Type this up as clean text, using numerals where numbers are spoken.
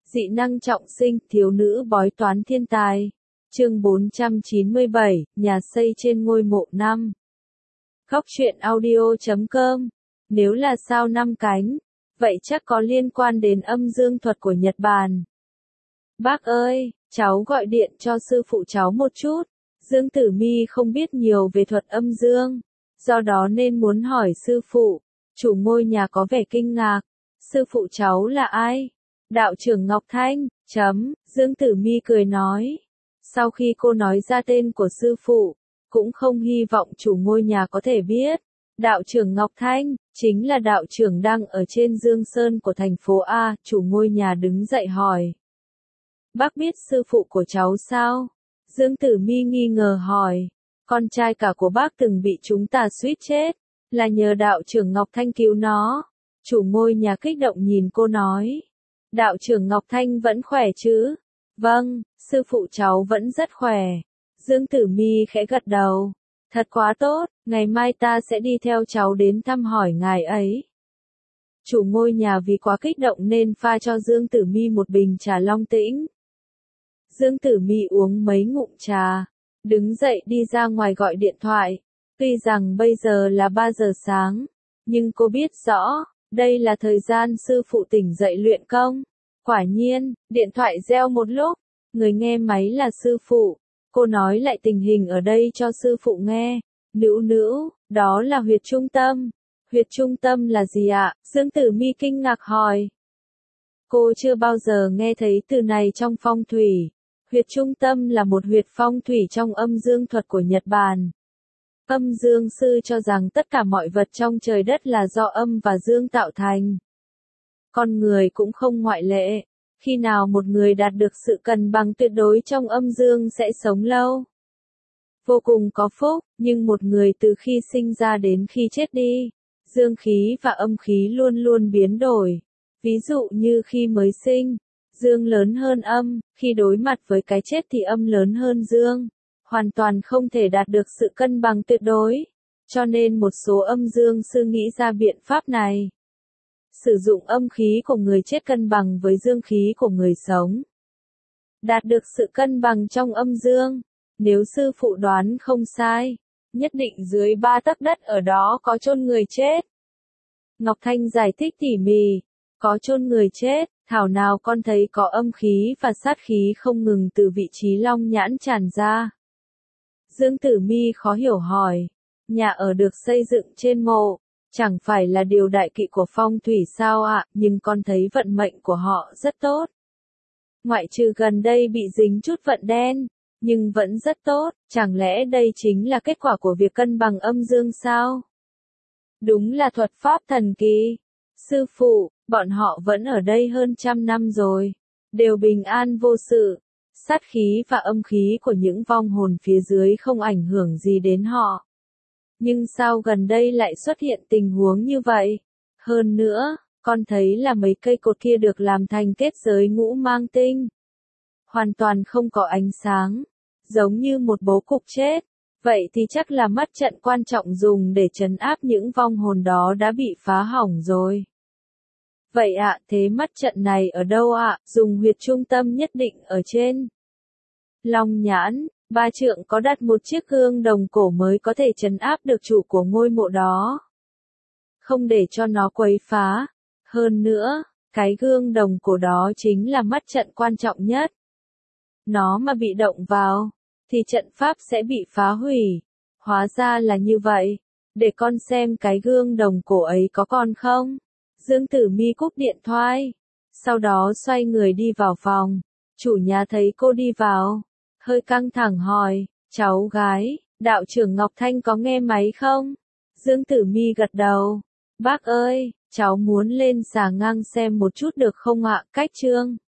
Dị năng trọng sinh, thiếu nữ bói toán thiên tài. Chương 497, nhà xây trên ngôi mộ 5. Góc truyện audio.com. Nếu là sao 5 cánh, vậy chắc có liên quan đến âm dương thuật của Nhật Bản. Bác ơi, cháu gọi điện cho sư phụ cháu một chút. Dương Tử Mi không biết nhiều về thuật âm dương, do đó nên muốn hỏi sư phụ. Chủ ngôi nhà có vẻ kinh ngạc. Sư phụ cháu là ai? Đạo trưởng Ngọc Thanh. Dương Tử Mi cười nói. Sau khi cô nói ra tên của sư phụ, cũng không hy vọng chủ ngôi nhà có thể biết. Đạo trưởng Ngọc Thanh, chính là đạo trưởng đang ở trên Dương Sơn của thành phố A. Chủ ngôi nhà đứng dậy hỏi. Bác biết sư phụ của cháu sao? Dương Tử Mi nghi ngờ hỏi. Con trai cả của bác từng bị chúng ta suýt chết, là nhờ đạo trưởng Ngọc Thanh cứu nó. Chủ ngôi nhà kích động nhìn cô nói. Đạo trưởng Ngọc Thanh vẫn khỏe chứ? Vâng, sư phụ cháu vẫn rất khỏe. Dương Tử Mi khẽ gật đầu. Thật quá tốt, ngày mai ta sẽ đi theo cháu đến thăm hỏi ngài ấy. Chủ ngôi nhà vì quá kích động nên pha cho Dương Tử Mi một bình trà Long Tĩnh. Dương Tử Mi uống mấy ngụm trà, đứng dậy đi ra ngoài gọi điện thoại. Tuy rằng bây giờ là 3 giờ sáng, nhưng cô biết rõ, đây là thời gian sư phụ tỉnh dậy luyện công. Quả nhiên, điện thoại reo một lúc, người nghe máy là sư phụ. Cô nói lại tình hình ở đây cho sư phụ nghe. Nữ, đó là huyệt trung tâm. Huyệt trung tâm là gì ạ? Dương Tử Mi kinh ngạc hỏi. Cô chưa bao giờ nghe thấy từ này trong phong thủy. Huyệt trung tâm là một huyệt phong thủy trong âm dương thuật của Nhật Bản. Âm dương sư cho rằng tất cả mọi vật trong trời đất là do âm và dương tạo thành. Con người cũng không ngoại lệ. Khi nào một người đạt được sự cân bằng tuyệt đối trong âm dương sẽ sống lâu, vô cùng có phúc, nhưng một người từ khi sinh ra đến khi chết đi, dương khí và âm khí luôn luôn biến đổi. Ví dụ như khi mới sinh, dương lớn hơn âm, khi đối mặt với cái chết thì âm lớn hơn dương. Hoàn toàn không thể đạt được sự cân bằng tuyệt đối. Cho nên một số âm dương sư nghĩ ra biện pháp này. Sử dụng âm khí của người chết cân bằng với dương khí của người sống. Đạt được sự cân bằng trong âm dương. Nếu sư phụ đoán không sai, nhất định dưới 3 tấc đất ở đó có chôn người chết. Ngọc Thanh giải thích tỉ mỉ. Có chôn người chết, thảo nào con thấy có âm khí và sát khí không ngừng từ vị trí long nhãn tràn ra. Dương Tử Mi khó hiểu hỏi. Nhà ở được xây dựng trên mộ, chẳng phải là điều đại kỵ của phong thủy sao ạ? Nhưng con thấy vận mệnh của họ rất tốt. Ngoại trừ gần đây bị dính chút vận đen, nhưng vẫn rất tốt. Chẳng lẽ đây chính là kết quả của việc cân bằng âm dương sao? Đúng là thuật pháp thần kỳ. Sư phụ, bọn họ vẫn ở đây hơn 100 năm rồi, đều bình an vô sự. Sát khí và âm khí của những vong hồn phía dưới không ảnh hưởng gì đến họ. Nhưng sao gần đây lại xuất hiện tình huống như vậy? Hơn nữa, con thấy là mấy cây cột kia được làm thành kết giới ngũ mang tinh. Hoàn toàn không có ánh sáng, giống như một bố cục chết. Vậy thì chắc là mắt trận quan trọng dùng để trấn áp những vong hồn đó đã bị phá hỏng rồi. Vậy ạ, thế mắt trận này ở đâu ạ? Dùng huyệt trung tâm nhất định ở trên Long Nhãn. Ba Trượng có đặt một chiếc gương đồng cổ mới có thể trấn áp được chủ của ngôi mộ đó, không để cho nó quấy phá. Hơn nữa, cái gương đồng cổ đó chính là mắt trận quan trọng nhất. Nó mà bị động vào, thì trận pháp sẽ bị phá hủy. Hóa ra là như vậy. Để con xem cái gương đồng cổ ấy có còn không. Dương Tử Mi cúp điện thoại, sau đó xoay người đi vào phòng. Chủ nhà thấy cô đi vào, hơi căng thẳng hỏi, cháu gái, đạo trưởng Ngọc Thanh có nghe máy không? Dương Tử Mi gật đầu. Bác ơi, cháu muốn lên xà ngang xem một chút được không ạ? Cách chương